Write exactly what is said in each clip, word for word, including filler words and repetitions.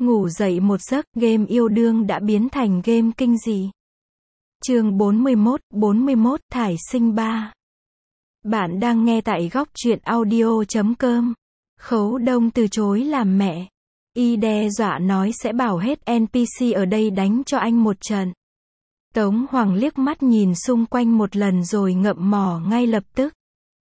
Ngủ dậy một giấc, game yêu đương đã biến thành game kinh dị. Chương bốn mươi mốt, bốn mươi mốt, Thải sinh ba. Bạn đang nghe tại góc truyện audio chấm com. Khấu Đông từ chối làm mẹ. Y đe dọa nói sẽ bảo hết en pê xê ở đây đánh cho anh một trận. Tống Hoàng liếc mắt nhìn xung quanh một lần rồi ngậm mỏ ngay lập tức.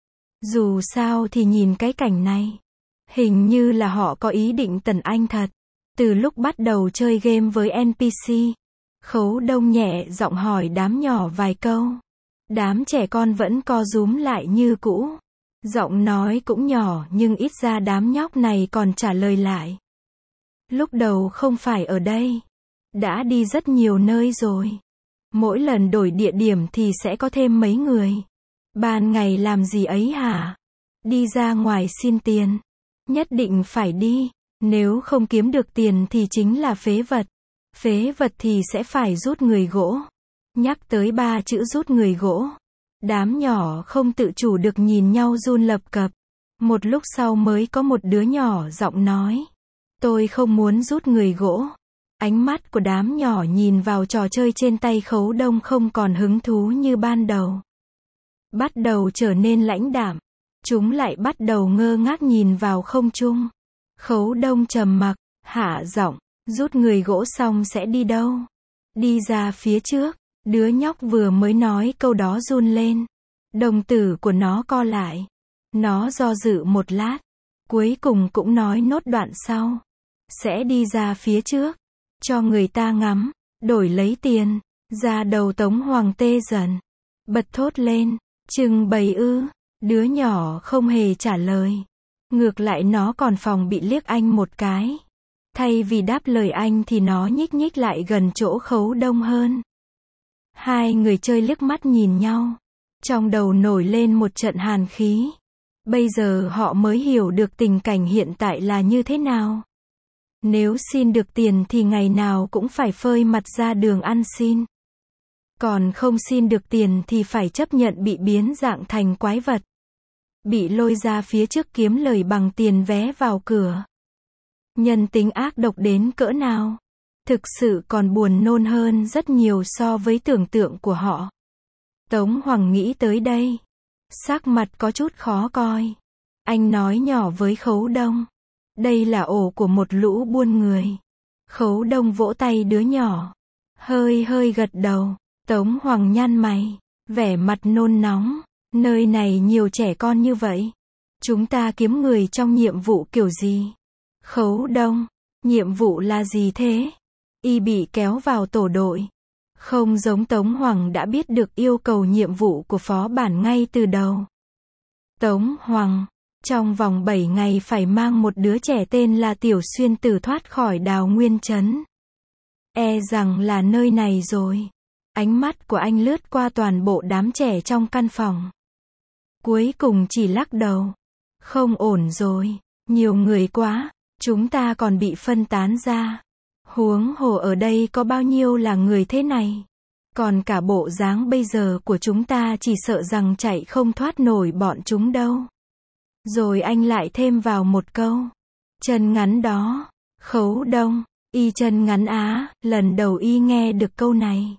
Dù sao thì nhìn cái cảnh này, hình như là họ có ý định tẩn anh thật. Từ lúc bắt đầu chơi game với en pê xê, Khấu Đông nhẹ giọng hỏi đám nhỏ vài câu. Đám trẻ con vẫn co rúm lại như cũ. Giọng nói cũng nhỏ nhưng ít ra đám nhóc này còn trả lời lại. Lúc đầu không phải ở đây. Đã đi rất nhiều nơi rồi. Mỗi lần đổi địa điểm thì sẽ có thêm mấy người. Ban ngày làm gì ấy hả? Đi ra ngoài xin tiền. Nhất định phải đi. Nếu không kiếm được tiền thì chính là phế vật. Phế vật thì sẽ phải rút người gỗ. Nhắc tới ba chữ rút người gỗ. Đám nhỏ không tự chủ được nhìn nhau run lập cập. Một lúc sau mới có một đứa nhỏ giọng nói. Tôi không muốn rút người gỗ. Ánh mắt của đám nhỏ nhìn vào trò chơi trên tay Khấu Đông không còn hứng thú như ban đầu. Bắt đầu trở nên lãnh đạm. Chúng lại bắt đầu ngơ ngác nhìn vào không trung. Khấu Đông trầm mặc, hạ giọng, rút người gỗ xong sẽ đi đâu? Đi ra phía trước. Đứa nhóc vừa mới nói câu đó run lên. Đồng tử của nó co lại. Nó do dự một lát. Cuối cùng cũng nói nốt đoạn sau. Sẽ đi ra phía trước. Cho người ta ngắm. Đổi lấy tiền. Ra đầu Tống Hoàng tê dần. Bật thốt lên. Trưng bày ư. Đứa nhỏ không hề trả lời. Ngược lại nó còn phòng bị liếc anh một cái. Thay vì đáp lời anh thì nó nhích nhích lại gần chỗ Khấu Đông hơn. Hai người chơi liếc mắt nhìn nhau. Trong đầu nổi lên một trận hàn khí. Bây giờ họ mới hiểu được tình cảnh hiện tại là như thế nào. Nếu xin được tiền thì ngày nào cũng phải phơi mặt ra đường ăn xin. Còn không xin được tiền thì phải chấp nhận bị biến dạng thành quái vật. Bị lôi ra phía trước kiếm lời bằng tiền vé vào cửa. Nhân tính ác độc đến cỡ nào? Thực sự còn buồn nôn hơn rất nhiều so với tưởng tượng của họ. Tống Hoàng nghĩ tới đây. Sắc mặt có chút khó coi. Anh nói nhỏ với Khấu Đông. Đây là ổ của một lũ buôn người. Khấu Đông vỗ tay đứa nhỏ. Hơi hơi gật đầu. Tống Hoàng nhăn mày. Vẻ mặt nôn nóng. Nơi này nhiều trẻ con như vậy. Chúng ta kiếm người trong nhiệm vụ kiểu gì? Khấu Đông. Nhiệm vụ là gì thế? Y bị kéo vào tổ đội. Không giống Tống Hoàng đã biết được yêu cầu nhiệm vụ của phó bản ngay từ đầu. Tống Hoàng. Trong vòng bảy ngày phải mang một đứa trẻ tên là Tiểu Xuyên Tử thoát khỏi Đào Nguyên Trấn. E rằng là nơi này rồi. Ánh mắt của anh lướt qua toàn bộ đám trẻ trong căn phòng. Cuối cùng chỉ lắc đầu. Không ổn rồi. Nhiều người quá. Chúng ta còn bị phân tán ra. Huống hồ ở đây có bao nhiêu là người thế này. Còn cả bộ dáng bây giờ của chúng ta chỉ sợ rằng chạy không thoát nổi bọn chúng đâu. Rồi anh lại thêm vào một câu. Chân ngắn đó. Khấu Đông. Y chân ngắn á. Lần đầu Y nghe được câu này.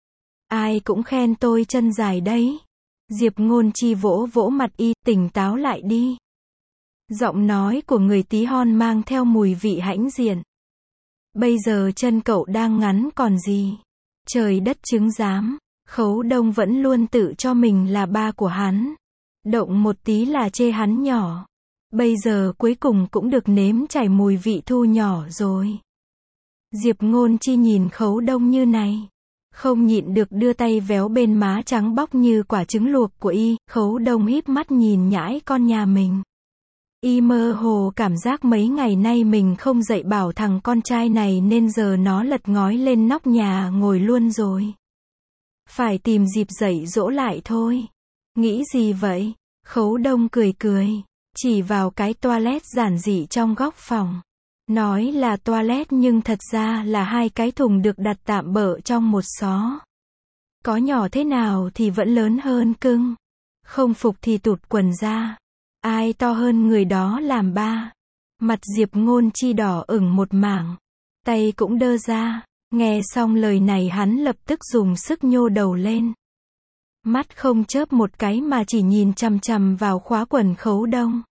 Ai cũng khen tôi chân dài đấy. Diệp Ngôn Chi vỗ vỗ mặt Y. Tỉnh táo lại đi. Giọng nói của người tí hon mang theo mùi vị hãnh diện. Bây giờ chân cậu đang ngắn còn gì. Trời đất chứng giám. Khấu Đông vẫn luôn tự cho mình là ba của hắn. Động một tí là chê hắn nhỏ. Bây giờ cuối cùng cũng được nếm trải mùi vị thu nhỏ rồi. Diệp Ngôn Chi nhìn Khấu Đông như này. Không nhịn được đưa tay véo bên má trắng bóc như quả trứng luộc của Y. Khấu Đông híp mắt nhìn nhãi con nhà mình. Y mơ hồ cảm giác mấy ngày nay mình không dạy bảo thằng con trai này nên giờ nó lật ngói lên nóc nhà ngồi luôn rồi. Phải tìm dịp dạy dỗ lại thôi. Nghĩ gì vậy? Khấu Đông cười cười. Chỉ vào cái toilet giản dị trong góc phòng. Nói là toilet nhưng thật ra là hai cái thùng được đặt tạm bợ trong một xó. Có nhỏ thế nào thì vẫn lớn hơn cưng. Không phục thì tụt quần ra. Ai to hơn người đó làm ba. Mặt Diệp Ngôn Chi đỏ ửng một mảng. tay cũng đơ ra. Nghe xong lời này hắn lập tức dùng sức nhô đầu lên. Mắt không chớp một cái mà chỉ nhìn chằm chằm vào khóa quần Khấu Đông.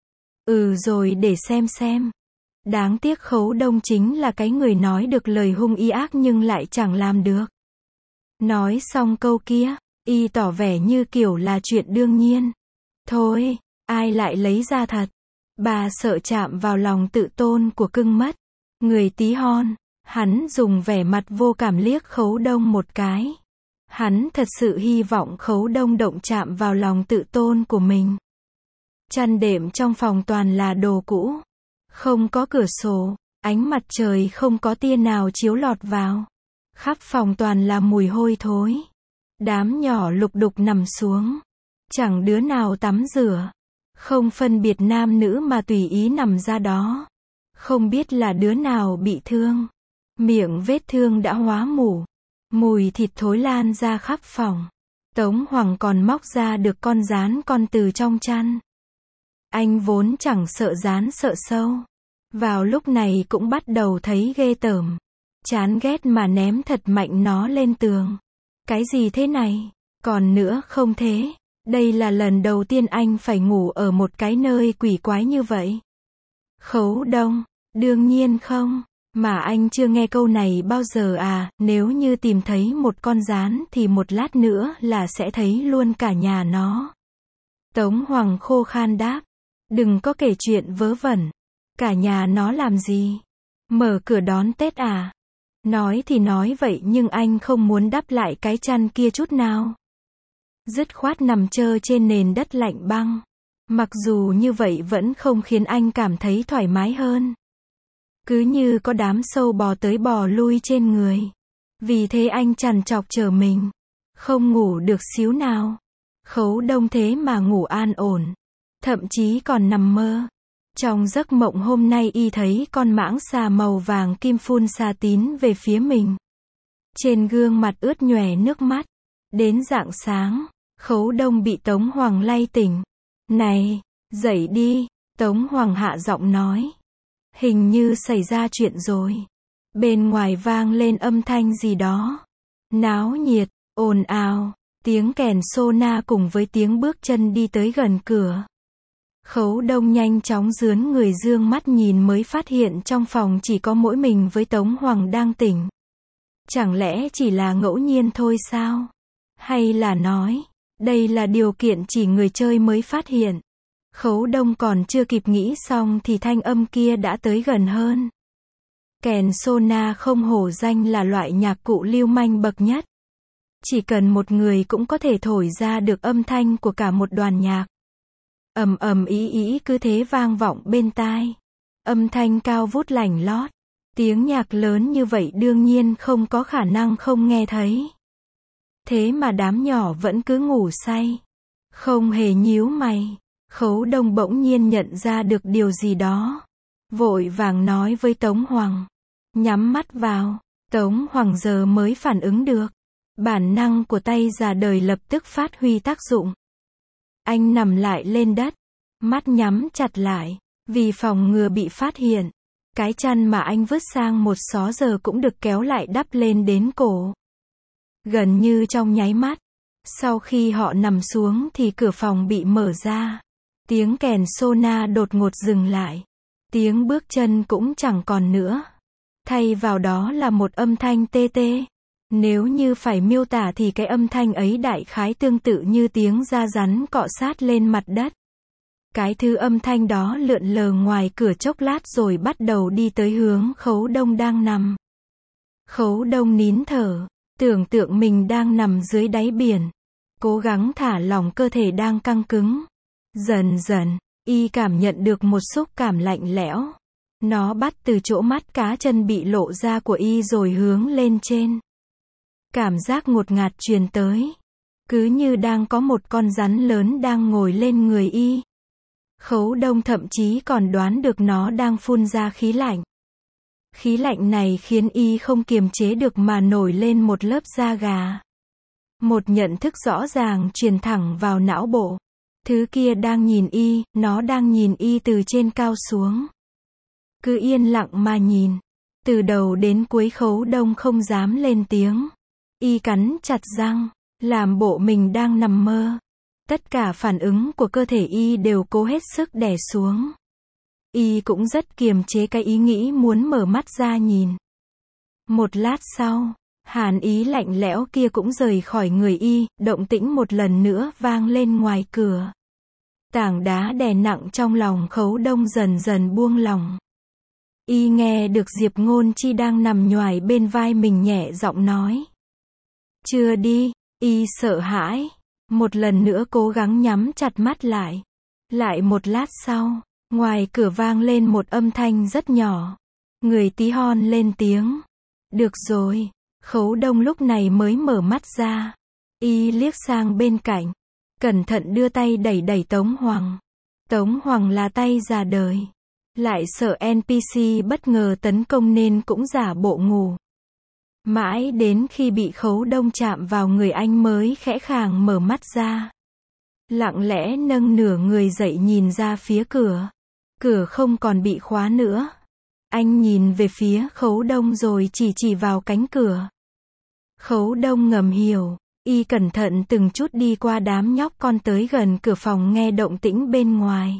Ừ rồi để xem xem. Đáng tiếc Khấu Đông chính là cái người nói được lời hung y ác nhưng lại chẳng làm được. Nói xong câu kia, y tỏ vẻ như kiểu là chuyện đương nhiên. Thôi, ai lại lấy ra thật. Bà sợ chạm vào lòng tự tôn của cưng mất. Người tí hon, hắn dùng vẻ mặt vô cảm liếc Khấu Đông một cái. Hắn thật sự hy vọng Khấu Đông động chạm vào lòng tự tôn của mình. Chăn đệm trong phòng toàn là đồ cũ. Không có cửa sổ, ánh mặt trời không có tia nào chiếu lọt vào. Khắp phòng toàn là mùi hôi thối. Đám nhỏ lục đục nằm xuống. Chẳng đứa nào tắm rửa. Không phân biệt nam nữ mà tùy ý nằm ra đó. Không biết là đứa nào bị thương. Miệng vết thương đã hóa mủ. Mùi thịt thối lan ra khắp phòng. Tống Hoàng còn móc ra được con gián con từ trong chăn. Anh vốn chẳng sợ gián sợ sâu. Vào lúc này cũng bắt đầu thấy ghê tởm. Chán ghét mà ném thật mạnh nó lên tường. Cái gì thế này? Còn nữa không thế. Đây là lần đầu tiên anh phải ngủ ở một cái nơi quỷ quái như vậy. Khấu Đông, đương nhiên không. Mà anh chưa nghe câu này bao giờ à, nếu như tìm thấy một con gián thì một lát nữa là sẽ thấy luôn cả nhà nó. Tống Hoàng khô khan đáp. Đừng có kể chuyện vớ vẩn. Cả nhà nó làm gì? Mở cửa đón Tết à? Nói thì nói vậy nhưng anh không muốn đắp lại cái chăn kia chút nào. Dứt khoát nằm trơ trên nền đất lạnh băng. Mặc dù như vậy vẫn không khiến anh cảm thấy thoải mái hơn. Cứ như có đám sâu bò tới bò lui trên người. Vì thế anh trằn trọc trở mình. Không ngủ được xíu nào. Khấu Đông thế mà ngủ an ổn. Thậm chí còn nằm mơ. Trong giấc mộng hôm nay y thấy con mãng xà màu vàng kim phun xà tín về phía mình. Trên gương mặt ướt nhòe nước mắt. Đến rạng sáng, Khấu Đông bị Tống Hoàng lay tỉnh. Này, dậy đi, Tống Hoàng hạ giọng nói. Hình như xảy ra chuyện rồi. Bên ngoài vang lên âm thanh gì đó. Náo nhiệt, ồn ào, tiếng kèn sona cùng với tiếng bước chân đi tới gần cửa. Khấu Đông nhanh chóng rướn người dương mắt nhìn mới phát hiện trong phòng chỉ có mỗi mình với Tống Hoàng đang tỉnh. Chẳng lẽ chỉ là ngẫu nhiên thôi sao? Hay là nói, đây là điều kiện chỉ người chơi mới phát hiện? Khấu Đông còn chưa kịp nghĩ xong thì thanh âm kia đã tới gần hơn. Kèn sona không hổ danh là loại nhạc cụ lưu manh bậc nhất. Chỉ cần một người cũng có thể thổi ra được âm thanh của cả một đoàn nhạc. Ầm ầm ý ý cứ thế vang vọng bên tai. Âm thanh cao vút lành lót. Tiếng nhạc lớn như vậy đương nhiên không có khả năng không nghe thấy. Thế mà đám nhỏ vẫn cứ ngủ say. Không hề nhíu mày. Khấu Đông bỗng nhiên nhận ra được điều gì đó. Vội vàng nói với Tống Hoàng. Nhắm mắt vào. Tống Hoàng giờ mới phản ứng được. Bản năng của tay già đời lập tức phát huy tác dụng. Anh nằm lại lên đất. Mắt nhắm chặt lại. Vì phòng ngừa bị phát hiện. Cái chăn mà anh vứt sang một xó giờ cũng được kéo lại đắp lên đến cổ. Gần như trong nháy mắt. Sau khi họ nằm xuống thì cửa phòng bị mở ra. Tiếng kèn sona đột ngột dừng lại. Tiếng bước chân cũng chẳng còn nữa. Thay vào đó là một âm thanh tê tê. Nếu như phải miêu tả thì cái âm thanh ấy đại khái tương tự như tiếng da rắn cọ sát lên mặt đất. Cái thứ âm thanh đó lượn lờ ngoài cửa chốc lát rồi bắt đầu đi tới hướng Khấu Đông đang nằm. Khấu Đông nín thở, tưởng tượng mình đang nằm dưới đáy biển. Cố gắng thả lỏng cơ thể đang căng cứng. Dần dần, y cảm nhận được một xúc cảm lạnh lẽo. Nó bắt từ chỗ mắt cá chân bị lộ ra của y rồi hướng lên trên. Cảm giác ngột ngạt truyền tới. Cứ như đang có một con rắn lớn đang ngồi lên người y. Khấu Đông thậm chí còn đoán được nó đang phun ra khí lạnh. Khí lạnh này khiến y không kiềm chế được mà nổi lên một lớp da gà. Một nhận thức rõ ràng truyền thẳng vào não bộ. Thứ kia đang nhìn y, nó đang nhìn y từ trên cao xuống. Cứ yên lặng mà nhìn. Từ đầu đến cuối Khấu Đông không dám lên tiếng. Y cắn chặt răng, làm bộ mình đang nằm mơ. Tất cả phản ứng của cơ thể Y đều cố hết sức đè xuống. Y cũng rất kiềm chế cái ý nghĩ muốn mở mắt ra nhìn. Một lát sau, hàn ý lạnh lẽo kia cũng rời khỏi người Y, động tĩnh một lần nữa vang lên ngoài cửa. Tảng đá đè nặng trong lòng Khấu Đông dần dần buông lỏng. Y nghe được Diệp Ngôn Chi đang nằm nhoài bên vai mình nhẹ giọng nói. Chưa đi. Y sợ hãi. Một lần nữa cố gắng nhắm chặt mắt lại. Lại một lát sau, ngoài cửa vang lên một âm thanh rất nhỏ. Người tí hon lên tiếng. Được rồi. Khấu Đông lúc này mới mở mắt ra. Y liếc sang bên cạnh. Cẩn thận đưa tay đẩy đẩy Tống Hoàng. Tống Hoàng là tay già đời. Lại sợ en pê xê bất ngờ tấn công nên cũng giả bộ ngủ. Mãi đến khi bị Khấu Đông chạm vào người anh mới khẽ khàng mở mắt ra. Lặng lẽ nâng nửa người dậy nhìn ra phía cửa. Cửa không còn bị khóa nữa. Anh nhìn về phía Khấu Đông rồi chỉ chỉ vào cánh cửa. Khấu Đông ngầm hiểu. Y cẩn thận từng chút đi qua đám nhóc con tới gần cửa phòng nghe động tĩnh bên ngoài.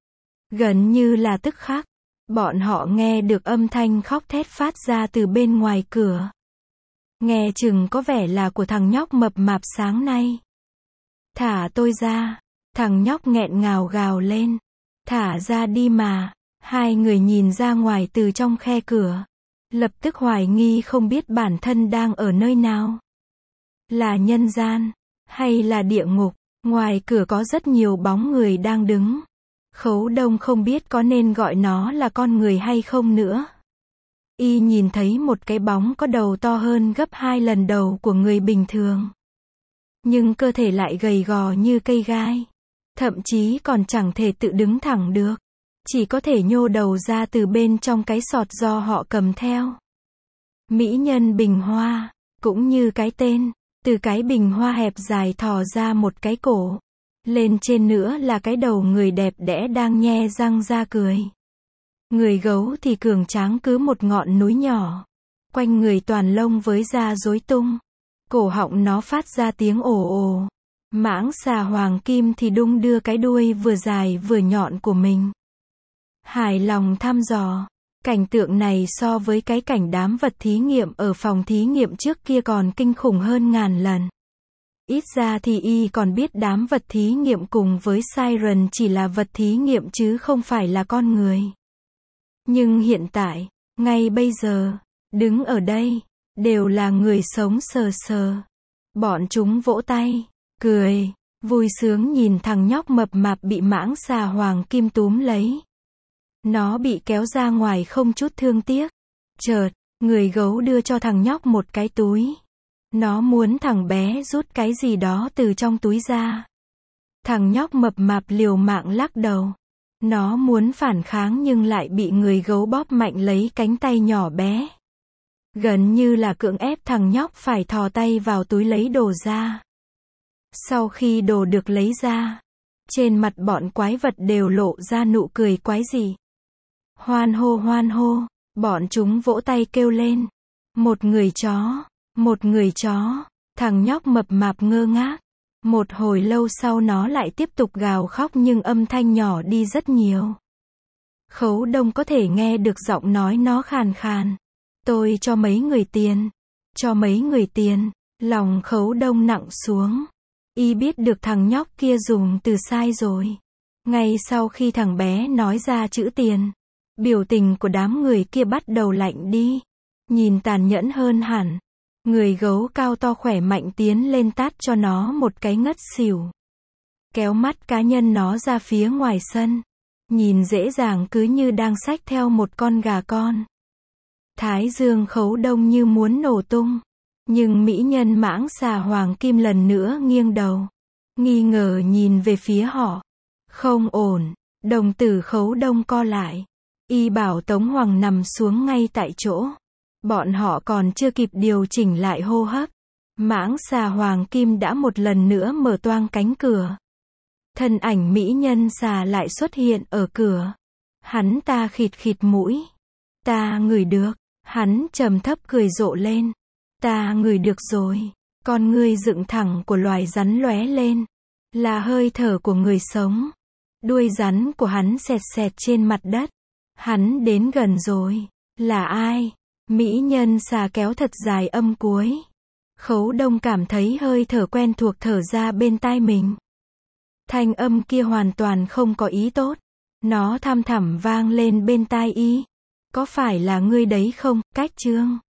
Gần như là tức khắc, bọn họ nghe được âm thanh khóc thét phát ra từ bên ngoài cửa. Nghe chừng có vẻ là của thằng nhóc mập mạp sáng nay. Thả tôi ra, thằng nhóc nghẹn ngào gào lên. Thả ra đi mà. Hai người nhìn ra ngoài từ trong khe cửa. Lập tức hoài nghi không biết bản thân đang ở nơi nào. Là nhân gian, hay là địa ngục. Ngoài cửa có rất nhiều bóng người đang đứng. Khấu Đông không biết có nên gọi nó là con người hay không nữa. Y nhìn thấy một cái bóng có đầu to hơn gấp hai lần đầu của người bình thường. Nhưng cơ thể lại gầy gò như cây gai. Thậm chí còn chẳng thể tự đứng thẳng được. Chỉ có thể nhô đầu ra từ bên trong cái sọt do họ cầm theo. Mỹ nhân bình hoa, cũng như cái tên. Từ cái bình hoa hẹp dài thò ra một cái cổ. Lên trên nữa là cái đầu người đẹp đẽ đang nhe răng ra cười. Người gấu thì cường tráng cứ một ngọn núi nhỏ. Quanh người toàn lông với da rối tung. Cổ họng nó phát ra tiếng ồ ồ. Mãng xà hoàng kim thì đung đưa cái đuôi vừa dài vừa nhọn của mình. Hài lòng thăm dò. Cảnh tượng này so với cái cảnh đám vật thí nghiệm ở phòng thí nghiệm trước kia còn kinh khủng hơn ngàn lần. Ít ra thì Y còn biết đám vật thí nghiệm cùng với Siren chỉ là vật thí nghiệm chứ không phải là con người. Nhưng hiện tại, ngay bây giờ, đứng ở đây, đều là người sống sờ sờ. Bọn chúng vỗ tay, cười, vui sướng nhìn thằng nhóc mập mạp bị mãng xà hoàng kim túm lấy. Nó bị kéo ra ngoài không chút thương tiếc. Chợt, người gấu đưa cho thằng nhóc một cái túi. Nó muốn thằng bé rút cái gì đó từ trong túi ra. Thằng nhóc mập mạp liều mạng lắc đầu. Nó muốn phản kháng nhưng lại bị người gấu bóp mạnh lấy cánh tay nhỏ bé. Gần như là cưỡng ép thằng nhóc phải thò tay vào túi lấy đồ ra. Sau khi đồ được lấy ra, trên mặt bọn quái vật đều lộ ra nụ cười quái dị. Hoan hô hoan hô, bọn chúng vỗ tay kêu lên. Một người chó, một người chó, thằng nhóc mập mạp ngơ ngác. Một hồi lâu sau nó lại tiếp tục gào khóc nhưng âm thanh nhỏ đi rất nhiều. Khấu Đông có thể nghe được giọng nói nó khàn khàn. Tôi cho mấy người tiền, cho mấy người tiền, lòng Khấu Đông nặng xuống. Y biết được thằng nhóc kia dùng từ sai rồi. Ngay sau khi thằng bé nói ra chữ tiền, biểu tình của đám người kia bắt đầu lạnh đi. Nhìn tàn nhẫn hơn hẳn. Người gấu cao to khỏe mạnh tiến lên tát cho nó một cái ngất xỉu. Kéo mắt cá nhân nó ra phía ngoài sân. Nhìn dễ dàng cứ như đang xách theo một con gà con. Thái dương Khấu Đông như muốn nổ tung. Nhưng mỹ nhân mãng xà hoàng kim lần nữa nghiêng đầu. Nghi ngờ nhìn về phía họ. Không ổn. Đồng tử Khấu Đông co lại. Y bảo Tống Hoàng nằm xuống ngay tại chỗ. Bọn họ còn chưa kịp điều chỉnh lại hô hấp. Mãng xà hoàng kim đã một lần nữa mở toang cánh cửa. Thân ảnh mỹ nhân xà lại xuất hiện ở cửa. Hắn ta khịt khịt mũi. Ta ngửi được. Hắn trầm thấp cười rộ lên. Ta ngửi được rồi. Con ngươi dựng thẳng của loài rắn lóe lên. Là hơi thở của người sống. Đuôi rắn của hắn xẹt xẹt trên mặt đất. Hắn đến gần rồi. Là ai? Mỹ nhân xà kéo thật dài âm cuối. Khấu Đông cảm thấy hơi thở quen thuộc thở ra bên tai mình. Thanh âm kia hoàn toàn không có ý tốt. Nó thăm thẳm vang lên bên tai y. Có phải là ngươi đấy không, Cách Trương?